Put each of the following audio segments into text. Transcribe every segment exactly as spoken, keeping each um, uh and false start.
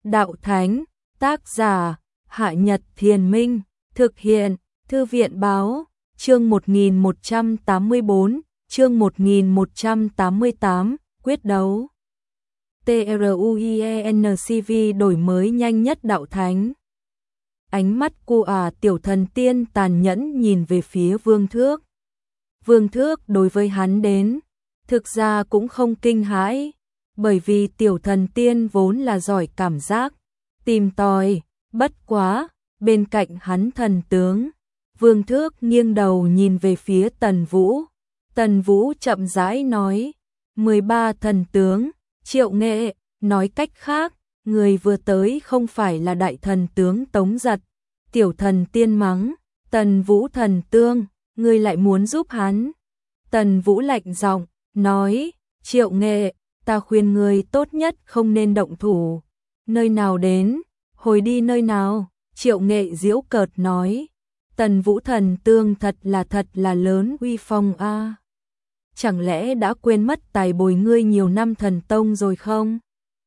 đạo thánh, tác giả, Hạ Nhật Thiền Minh, thực hiện, Thư viện báo, chương một nghìn một trăm tám mươi bốn, chương một nghìn một trăm tám mươi tám, quyết đấu. TRUIENCV đổi mới nhanh nhất đạo thánh. Ánh mắt của ả tiểu thần tiên tàn nhẫn nhìn về phía Vương Thước. Vương Thước đối với hắn đến, thực ra cũng không kinh hãi, bởi vì tiểu thần tiên vốn là giỏi cảm giác, tìm tòi, bất quá, bên cạnh hắn thần tướng. Vương Thước nghiêng đầu nhìn về phía Tần Vũ. Tần Vũ chậm rãi nói, mười ba thần tướng, Triệu Nghệ, nói cách khác, người vừa tới không phải là đại thần tướng Tống Giật. Tiểu thần tiên mắng, Tần Vũ thần tương, ngươi lại muốn giúp hắn. Tần Vũ lạnh giọng, nói, Triệu Nghệ, ta khuyên ngươi tốt nhất không nên động thủ. Nơi nào đến, hồi đi nơi nào, Triệu Nghệ giễu cợt nói. Tần Vũ thần tương thật là thật là lớn uy phong a. À. Chẳng lẽ đã quên mất tài bồi ngươi nhiều năm thần tông rồi không?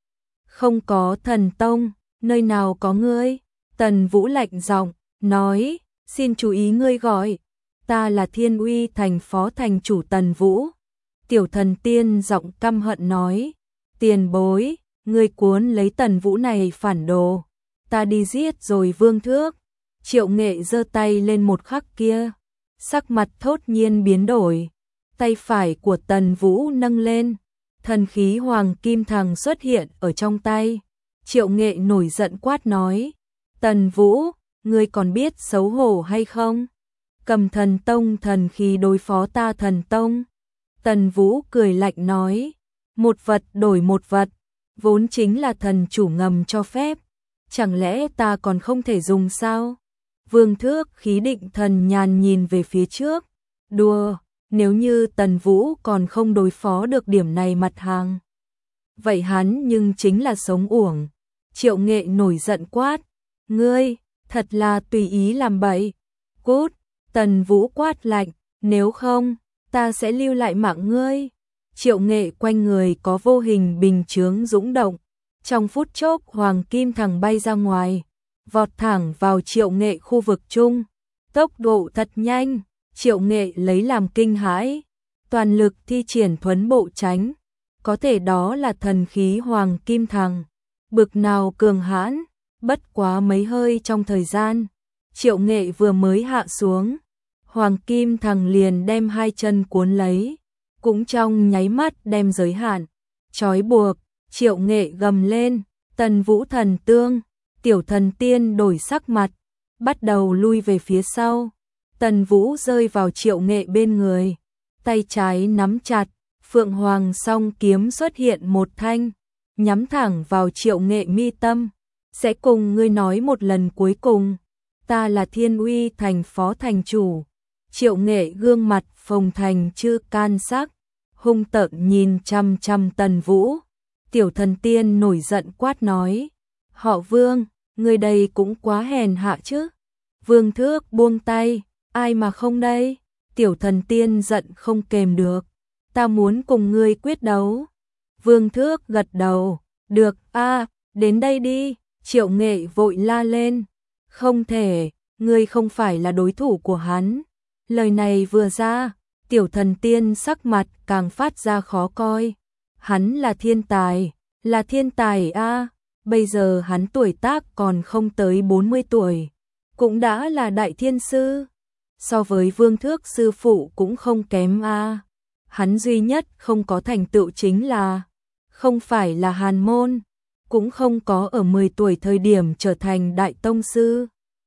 Không có thần tông, nơi nào có ngươi? Tần Vũ lạnh giọng, nói, xin chú ý ngươi gọi, ta là Thiên Uy thành phó thành chủ Tần Vũ. Tiểu thần tiên giọng căm hận nói, tiền bối, ngươi cuốn lấy Tần Vũ này phản đồ, ta đi giết rồi Vương Thước. Triệu Nghệ giơ tay lên một khắc kia, sắc mặt thốt nhiên biến đổi, tay phải của Tần Vũ nâng lên, thần khí hoàng kim thằng xuất hiện ở trong tay. Triệu Nghệ nổi giận quát nói, Tần Vũ, ngươi còn biết xấu hổ hay không? Cầm thần tông thần khí đối phó ta thần tông. Tần Vũ cười lạnh nói, một vật đổi một vật, vốn chính là thần chủ ngầm cho phép, chẳng lẽ ta còn không thể dùng sao? Vương Thước khí định thần nhàn nhìn về phía trước, đùa, nếu như Tần Vũ còn không đối phó được điểm này mặt hàng, vậy hắn nhưng chính là sống uổng. Triệu Nghệ nổi giận quát, ngươi, thật là tùy ý làm bậy. Cút, Tần Vũ quát lạnh, nếu không, ta sẽ lưu lại mạng ngươi. Triệu Nghệ quanh người có vô hình bình chướng dũng động, trong phút chốc hoàng kim thằng bay ra ngoài, vọt thẳng vào Triệu Nghệ khu vực chung, tốc độ thật nhanh. Triệu Nghệ lấy làm kinh hãi, toàn lực thi triển thuấn bộ tránh, có thể đó là thần khí hoàng kim thằng, bực nào cường hãn. Bất quá mấy hơi trong thời gian, Triệu Nghệ vừa mới hạ xuống, hoàng kim thằng liền đem hai chân cuốn lấy, cũng trong nháy mắt đem giới hạn trói buộc. Triệu Nghệ gầm lên, Tần Vũ thần tương. Tiểu thần tiên đổi sắc mặt, bắt đầu lui về phía sau. Tần Vũ rơi vào Triệu Nghệ bên người, tay trái nắm chặt, Phượng Hoàng song kiếm xuất hiện một thanh, nhắm thẳng vào Triệu Nghệ mi tâm. Sẽ cùng ngươi nói một lần cuối cùng, ta là Thiên Uy thành phó thành chủ. Triệu Nghệ gương mặt phồng thành chữ can sắc, hung tợn nhìn chăm chăm Tần Vũ. Tiểu thần tiên nổi giận quát nói, họ Vương, ngươi đây cũng quá hèn hạ chứ. Vương Thước buông tay, ai mà không đây? Tiểu thần tiên giận không kềm được, ta muốn cùng ngươi quyết đấu. Vương Thước gật đầu, được a, à, đến đây đi. Triệu Nghệ vội la lên, không thể, ngươi không phải là đối thủ của hắn. Lời này vừa ra, tiểu thần tiên sắc mặt càng phát ra khó coi. Hắn là thiên tài, là thiên tài a, à, bây giờ hắn tuổi tác còn không tới bốn mươi tuổi, cũng đã là đại thiên sư. So với Vương Thước sư phụ cũng không kém a. À. Hắn duy nhất không có thành tựu chính là không phải là hàn môn, cũng không có ở mười tuổi thời điểm trở thành đại tông sư.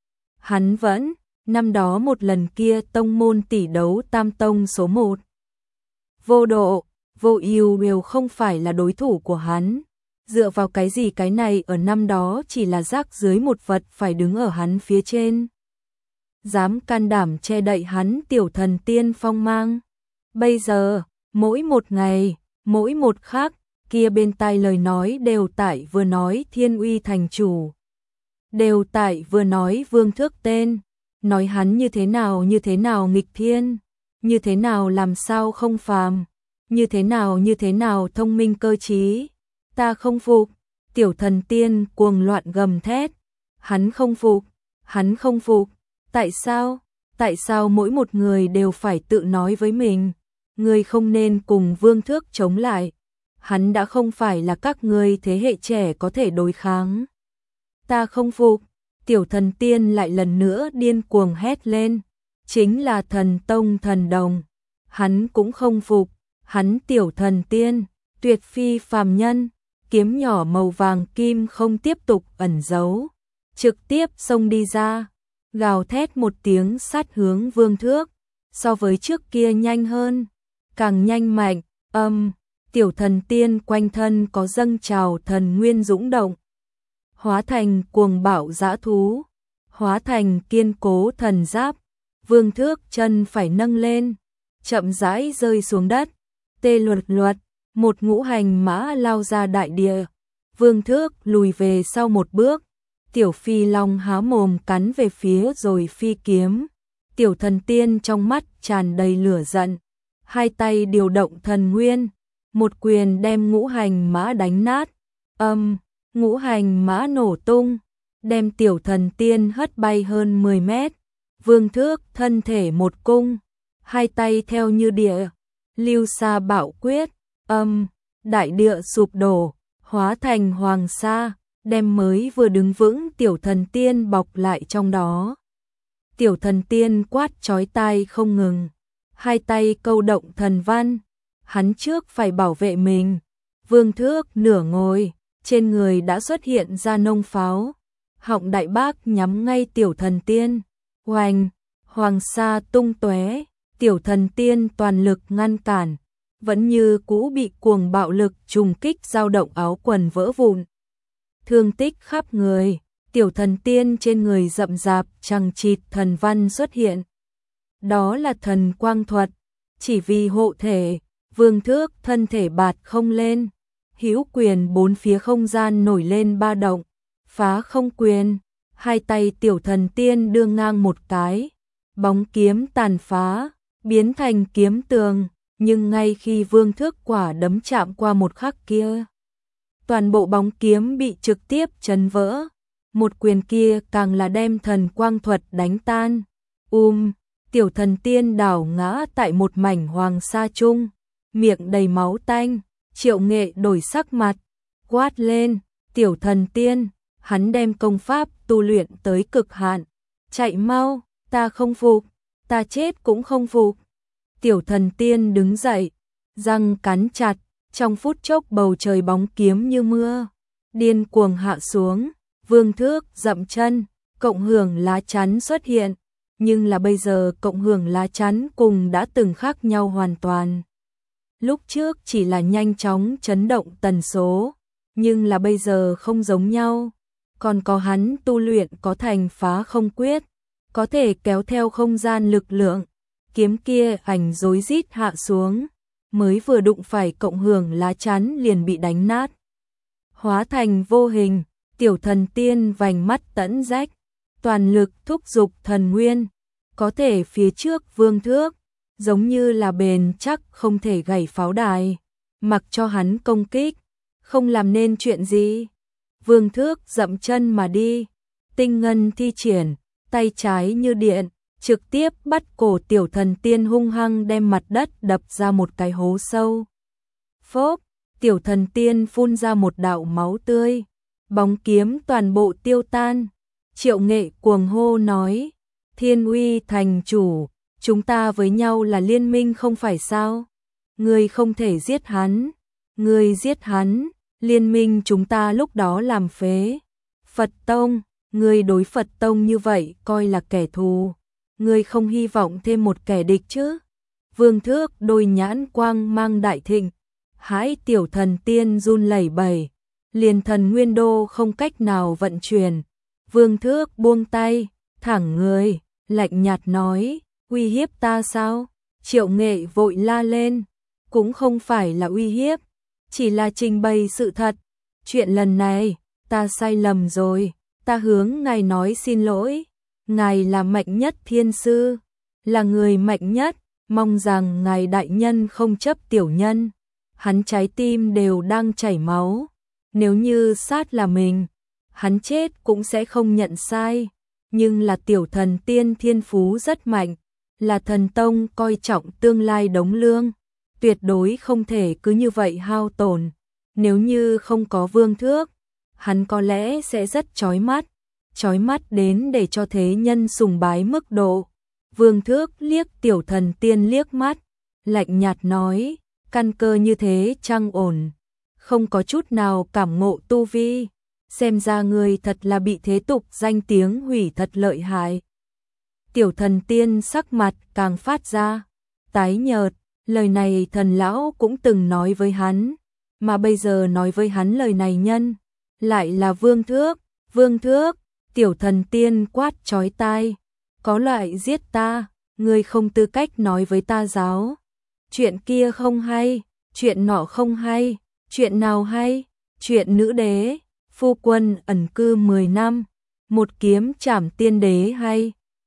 Hắn vẫn, năm đó một lần kia tông môn tỷ đấu tam tông số một. Vô Độ, Vô Ưu đều không phải là đối thủ của hắn. Dựa vào cái gì cái này ở năm đó chỉ là rác dưới một vật phải đứng ở hắn phía trên. Dám can đảm che đậy hắn tiểu thần tiên phong mang. Bây giờ, mỗi một ngày, mỗi một khắc, kia bên tai lời nói đều tại vừa nói Thiên Uy thành chủ, đều tại vừa nói Vương Thước tên, nói hắn như thế nào như thế nào nghịch thiên, như thế nào làm sao không phàm, như thế nào như thế nào thông minh cơ trí. Ta không phục, Tiểu thần tiên cuồng loạn gầm thét, hắn không phục, hắn không phục, tại sao, tại sao mỗi một người đều phải tự nói với mình, ngươi không nên cùng Vương Thước chống lại, hắn đã không phải là các ngươi thế hệ trẻ có thể đối kháng. Ta không phục, tiểu thần tiên lại lần nữa điên cuồng hét lên, chính là thần tông thần đồng, hắn cũng không phục, hắn tiểu thần tiên, tuyệt phi phàm nhân, kiếm nhỏ màu vàng kim không tiếp tục ẩn giấu, trực tiếp xông đi ra, gào thét một tiếng sát hướng Vương Thước, so với trước kia nhanh hơn, càng nhanh mạnh, âm, tiểu thần tiên quanh thân có dâng trào thần nguyên dũng động, hóa thành cuồng bạo dã thú, hóa thành kiên cố thần giáp, Vương Thước chân phải nâng lên, chậm rãi rơi xuống đất, tê luật luật, một ngũ hành mã lao ra đại địa, Vương Thước lùi về sau một bước, tiểu phi long há mồm cắn về phía rồi phi kiếm, tiểu thần tiên trong mắt tràn đầy lửa giận, hai tay điều động thần nguyên, một quyền đem ngũ hành mã đánh nát, âm, ngũ hành mã nổ tung, đem tiểu thần tiên hất bay hơn mười mét, Vương Thước thân thể một cung, hai tay theo như địa, lưu sa bạo quyết, âm, đại địa sụp đổ, hóa thành hoàng sa, đem mới vừa đứng vững tiểu thần tiên bọc lại trong đó. Tiểu thần tiên quát chói tai không ngừng, hai tay câu động thần văn, hắn trước phải bảo vệ mình. Vương Thước nửa ngồi, trên người đã xuất hiện ra nông pháo, họng đại bác nhắm ngay tiểu thần tiên, oanh, hoàng sa tung tóe, tiểu thần tiên toàn lực ngăn cản, vẫn như cũ bị cuồng bạo lực trùng kích dao động áo quần vỡ vụn. Thương tích khắp người, tiểu thần tiên trên người rậm rạp chằng chịt thần văn xuất hiện. Đó là thần quang thuật, chỉ vì hộ thể, Vương Thước thân thể bạt không lên, hữu quyền bốn phía không gian nổi lên ba động, phá không quyền, hai tay tiểu thần tiên đưa ngang một cái, bóng kiếm tàn phá, biến thành kiếm tường, nhưng ngay khi Vương Thước quả đấm chạm qua một khắc kia, toàn bộ bóng kiếm bị trực tiếp chấn vỡ, một quyền kia càng là đem thần quang thuật đánh tan. Um, tiểu thần tiên đảo ngã tại một mảnh hoàng sa chung, miệng đầy máu tanh, Triệu Nghệ đổi sắc mặt, quát lên, tiểu thần tiên, hắn đem công pháp tu luyện tới cực hạn, chạy mau, ta không phục, ta chết cũng không phục. Tiểu thần tiên đứng dậy, răng cắn chặt, trong phút chốc bầu trời bóng kiếm như mưa, điên cuồng hạ xuống, Vương Thước dậm chân, cộng hưởng lá chắn xuất hiện, nhưng là bây giờ cộng hưởng lá chắn cùng đã từng khác nhau hoàn toàn. Lúc trước chỉ là nhanh chóng chấn động tần số, nhưng là bây giờ không giống nhau, còn có hắn tu luyện có thành phá không quyết, có thể kéo theo không gian lực lượng, kiếm kia ảnh rối rít hạ xuống, mới vừa đụng phải cộng hưởng lá chắn liền bị đánh nát. Hóa thành vô hình, tiểu thần tiên vành mắt tẫn rách, toàn lực thúc giục thần nguyên, có thể phía trước Vương Thước, giống như là bền chắc không thể gãy pháo đài, mặc cho hắn công kích, không làm nên chuyện gì. Vương Thước dậm chân mà đi, tinh ngân thi triển, tay trái như điện, trực tiếp bắt cổ tiểu thần tiên hung hăng đem mặt đất đập ra một cái hố sâu. Phốp, tiểu thần tiên phun ra một đạo máu tươi, bóng kiếm toàn bộ tiêu tan. Triệu Nghệ cuồng hô nói, Thiên Uy thành chủ, chúng ta với nhau là liên minh không phải sao? Ngươi không thể giết hắn, ngươi giết hắn, liên minh chúng ta lúc đó làm phế. Phật Tông, ngươi đối Phật Tông như vậy coi là kẻ thù, ngươi không hy vọng thêm một kẻ địch chứ? Vương Thước đôi nhãn quang mang đại thịnh, hãi tiểu thần tiên run lẩy bẩy, liền thần nguyên đô không cách nào vận chuyển. Vương Thước buông tay, thẳng người, lạnh nhạt nói, uy hiếp ta sao? Triệu Nghệ vội la lên, cũng không phải là uy hiếp, chỉ là trình bày sự thật. Chuyện lần này, ta sai lầm rồi, ta hướng ngài nói xin lỗi. Ngài là mạnh nhất thiên sư, là người mạnh nhất, mong rằng ngài đại nhân không chấp tiểu nhân. Hắn trái tim đều đang chảy máu, Nếu như sát là mình, hắn chết cũng sẽ không nhận sai, nhưng là tiểu thần tiên thiên phú rất mạnh, là thần tông coi trọng tương lai đống lương, tuyệt đối không thể cứ như vậy hao tổn. Nếu như không có Vương Thước, hắn có lẽ sẽ rất chói mắt, chói mắt đến để cho thế nhân sùng bái mức độ. Vương Thước liếc tiểu thần tiên liếc mắt, lạnh nhạt nói, căn cơ như thế chăng ổn, không có chút nào cảm ngộ tu vi, xem ra người thật là bị thế tục danh tiếng hủy thật lợi hại. Tiểu thần tiên sắc mặt càng phát ra tái nhợt, lời này thần lão cũng từng nói với hắn, mà bây giờ nói với hắn lời này nhân, lại là Vương Thước. Vương Thước, tiểu thần tiên quát chói tai, có loại giết ta, ngươi không tư cách nói với ta giáo. Chuyện kia không hay, chuyện nọ không hay, chuyện nào hay, chuyện nữ đế, phu quân ẩn cư mười năm, một kiếm trảm tiên đế hay.